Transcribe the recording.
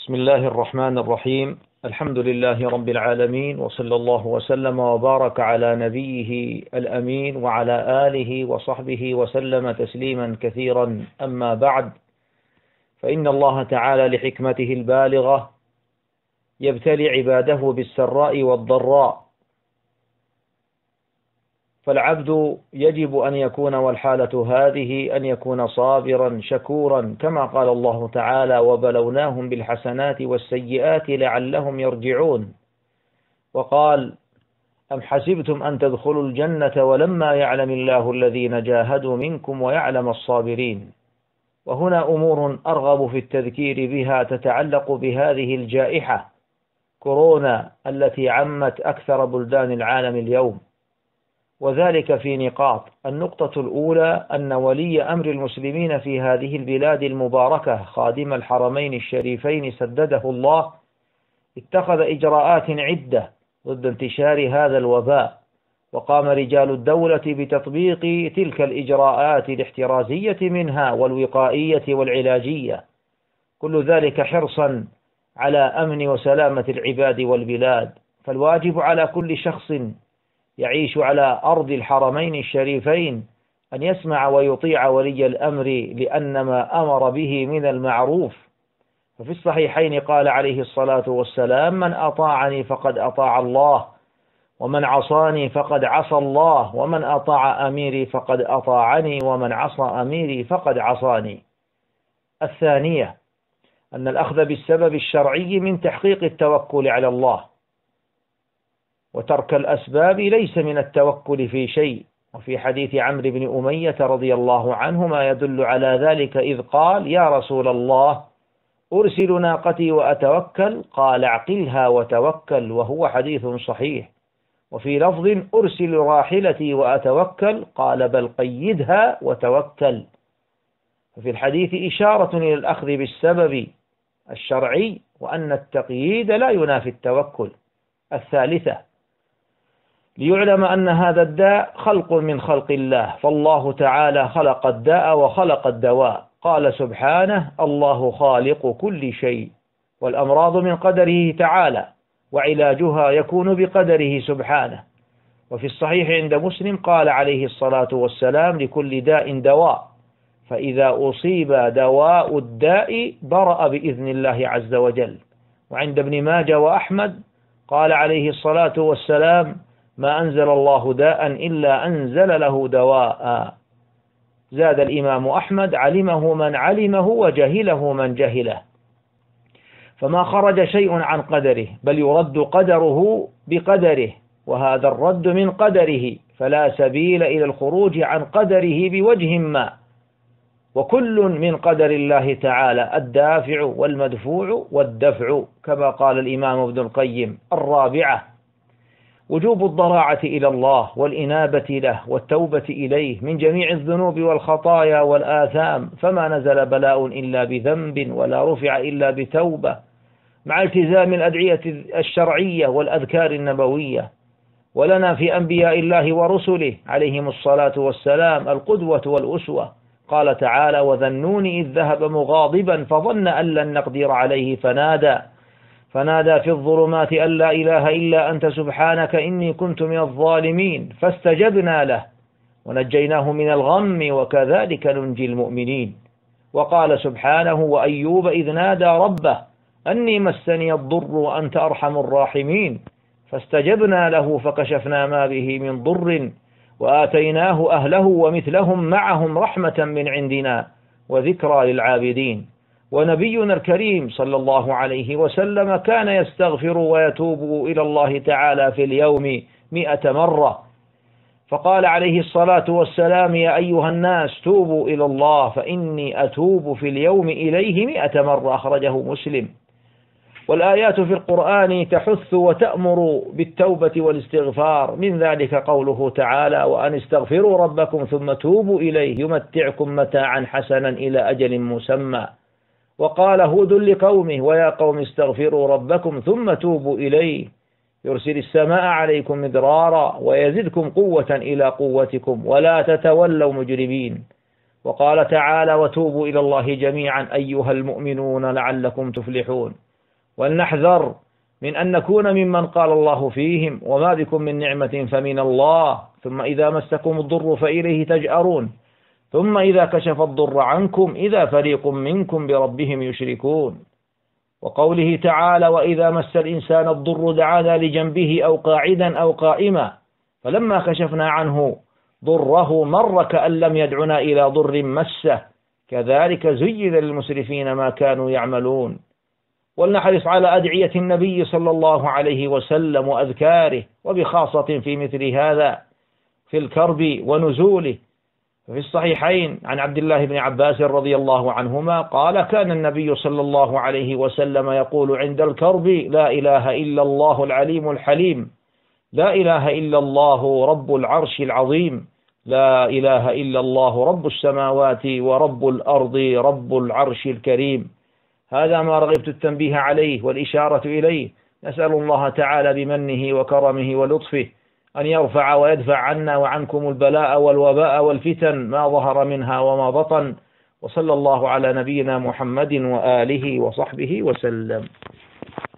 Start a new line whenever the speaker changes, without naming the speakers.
بسم الله الرحمن الرحيم. الحمد لله رب العالمين، وصلى الله وسلم وبارك على نبيه الأمين وعلى آله وصحبه وسلم تسليما كثيرا. أما بعد، فإن الله تعالى لحكمته البالغة يبتلي عباده بالسراء والضراء، فالعبد يجب أن يكون، والحالة هذه، أن يكون صابرا شكورا، كما قال الله تعالى: وبلوناهم بالحسنات والسيئات لعلهم يرجعون. وقال: أم حسبتم أن تدخلوا الجنة ولما يعلم الله الذين جاهدوا منكم ويعلم الصابرين. وهنا أمور أرغب في التذكير بها تتعلق بهذه الجائحة كورونا التي عمت أكثر بلدان العالم اليوم، وذلك في نقاط. النقطة الأولى أن ولي أمر المسلمين في هذه البلاد المباركة خادم الحرمين الشريفين سدده الله اتخذ إجراءات عدة ضد انتشار هذا الوباء، وقام رجال الدولة بتطبيق تلك الإجراءات الاحترازية منها والوقائية والعلاجية، كل ذلك حرصا على أمن وسلامة العباد والبلاد. فالواجب على كل شخص يعيش على أرض الحرمين الشريفين أن يسمع ويطيع ولي الأمر، لأن ما أمر به من المعروف. ففي الصحيحين قال عليه الصلاة والسلام: من أطاعني فقد أطاع الله، ومن عصاني فقد عصى الله، ومن أطاع أميري فقد أطاعني، ومن عصى أميري فقد عصاني. الثانية أن الأخذ بالسبب الشرعي من تحقيق التوكل على الله، وترك الأسباب ليس من التوكل في شيء. وفي حديث عمرو بن أمية رضي الله عنه ما يدل على ذلك، إذ قال: يا رسول الله، أرسل ناقتي وأتوكل؟ قال: اعقلها وتوكل، وهو حديث صحيح. وفي لفظ: أرسل راحلتي وأتوكل؟ قال: بل قيدها وتوكل. ففي الحديث إشارة إلى الأخذ بالسبب الشرعي، وأن التقييد لا ينافي التوكل. الثالثة ليعلم أن هذا الداء خلق من خلق الله، فالله تعالى خلق الداء وخلق الدواء. قال سبحانه: الله خالق كل شيء، والأمراض من قدره تعالى، وعلاجها يكون بقدره سبحانه. وفي الصحيح عند مسلم قال عليه الصلاة والسلام: لكل داء دواء، فإذا أصيب دواء الداء برأ بإذن الله عز وجل. وعند ابن ماجه وأحمد قال عليه الصلاة والسلام: ما أنزل الله داء إلا أنزل له دواء. زاد الإمام أحمد: علمه من علمه وجهله من جهله. فما خرج شيء عن قدره، بل يرد قدره بقدره، وهذا الرد من قدره، فلا سبيل إلى الخروج عن قدره بوجه ما. وكل من قدر الله تعالى، الدافع والمدفوع والدفع، كما قال الإمام ابن القيم. الرابعة وجوب الضراعة إلى الله والإنابة له والتوبة إليه من جميع الذنوب والخطايا والآثام، فما نزل بلاء إلا بذنب، ولا رفع إلا بتوبة، مع التزام الأدعية الشرعية والأذكار النبوية. ولنا في أنبياء الله ورسله عليهم الصلاة والسلام القدوة والأسوة. قال تعالى: وذا النون إذ ذهب مغاضبا فظن أن لن نقدر عليه فنادى في الظلمات أن لا إله إلا أنت سبحانك إني كنت من الظالمين، فاستجبنا له ونجيناه من الغم، وكذلك ننجي المؤمنين. وقال سبحانه: وأيوب إذ نادى ربه أني مسني الضر وأنت أرحم الراحمين، فاستجبنا له فكشفنا ما به من ضر وآتيناه أهله ومثلهم معهم رحمة من عندنا وذكرى للعابدين. ونبينا الكريم صلى الله عليه وسلم كان يستغفر ويتوب إلى الله تعالى في اليوم 100 مرة، فقال عليه الصلاة والسلام: يا أيها الناس توبوا إلى الله فإني أتوب في اليوم إليه 100 مرة، أخرجه مسلم. والآيات في القرآن تحث وتأمر بالتوبة والاستغفار، من ذلك قوله تعالى: وأن استغفروا ربكم ثم توبوا إليه يمتعكم متاعا حسنا إلى أجل مسمى. وقال هود لقومه: ويا قوم استغفروا ربكم ثم توبوا إليه يرسل السماء عليكم مدرارا ويزدكم قوة إلى قوتكم ولا تتولوا مجرمين. وقال تعالى: وتوبوا إلى الله جميعا أيها المؤمنون لعلكم تفلحون. ولنحذر من أن نكون ممن قال الله فيهم وما بكم من نعمة فمن الله ثم إذا مسكم الضر فإليه تجأرون ثم إذا كشف الضر عنكم إذا فريق منكم بربهم يشركون. وقوله تعالى وإذا مس الإنسان الضر دعانا لجنبه أو قاعدا أو قائما فلما كشفنا عنه ضره مر كأن لم يدعنا إلى ضر مسه كذلك زين للمسرفين ما كانوا يعملون. ولنحرص على أدعية النبي صلى الله عليه وسلم وأذكاره وبخاصة في مثل هذا في الكرب ونزوله. في الصحيحين عن عبد الله بن عباس رضي الله عنهما قال كان النبي صلى الله عليه وسلم يقول عند الكرب لا إله إلا الله العليم الحليم لا إله إلا الله رب العرش العظيم لا إله إلا الله رب السماوات ورب الأرض رب العرش الكريم. هذا ما رغبت التنبيه عليه والإشارة إليه. نسأل الله تعالى بمنه وكرمه ولطفه أن يرفع ويدفع عنا وعنكم البلاء والوباء والفتن ما ظهر منها وما بطن. وصلى الله على نبينا محمد وآله وصحبه وسلم.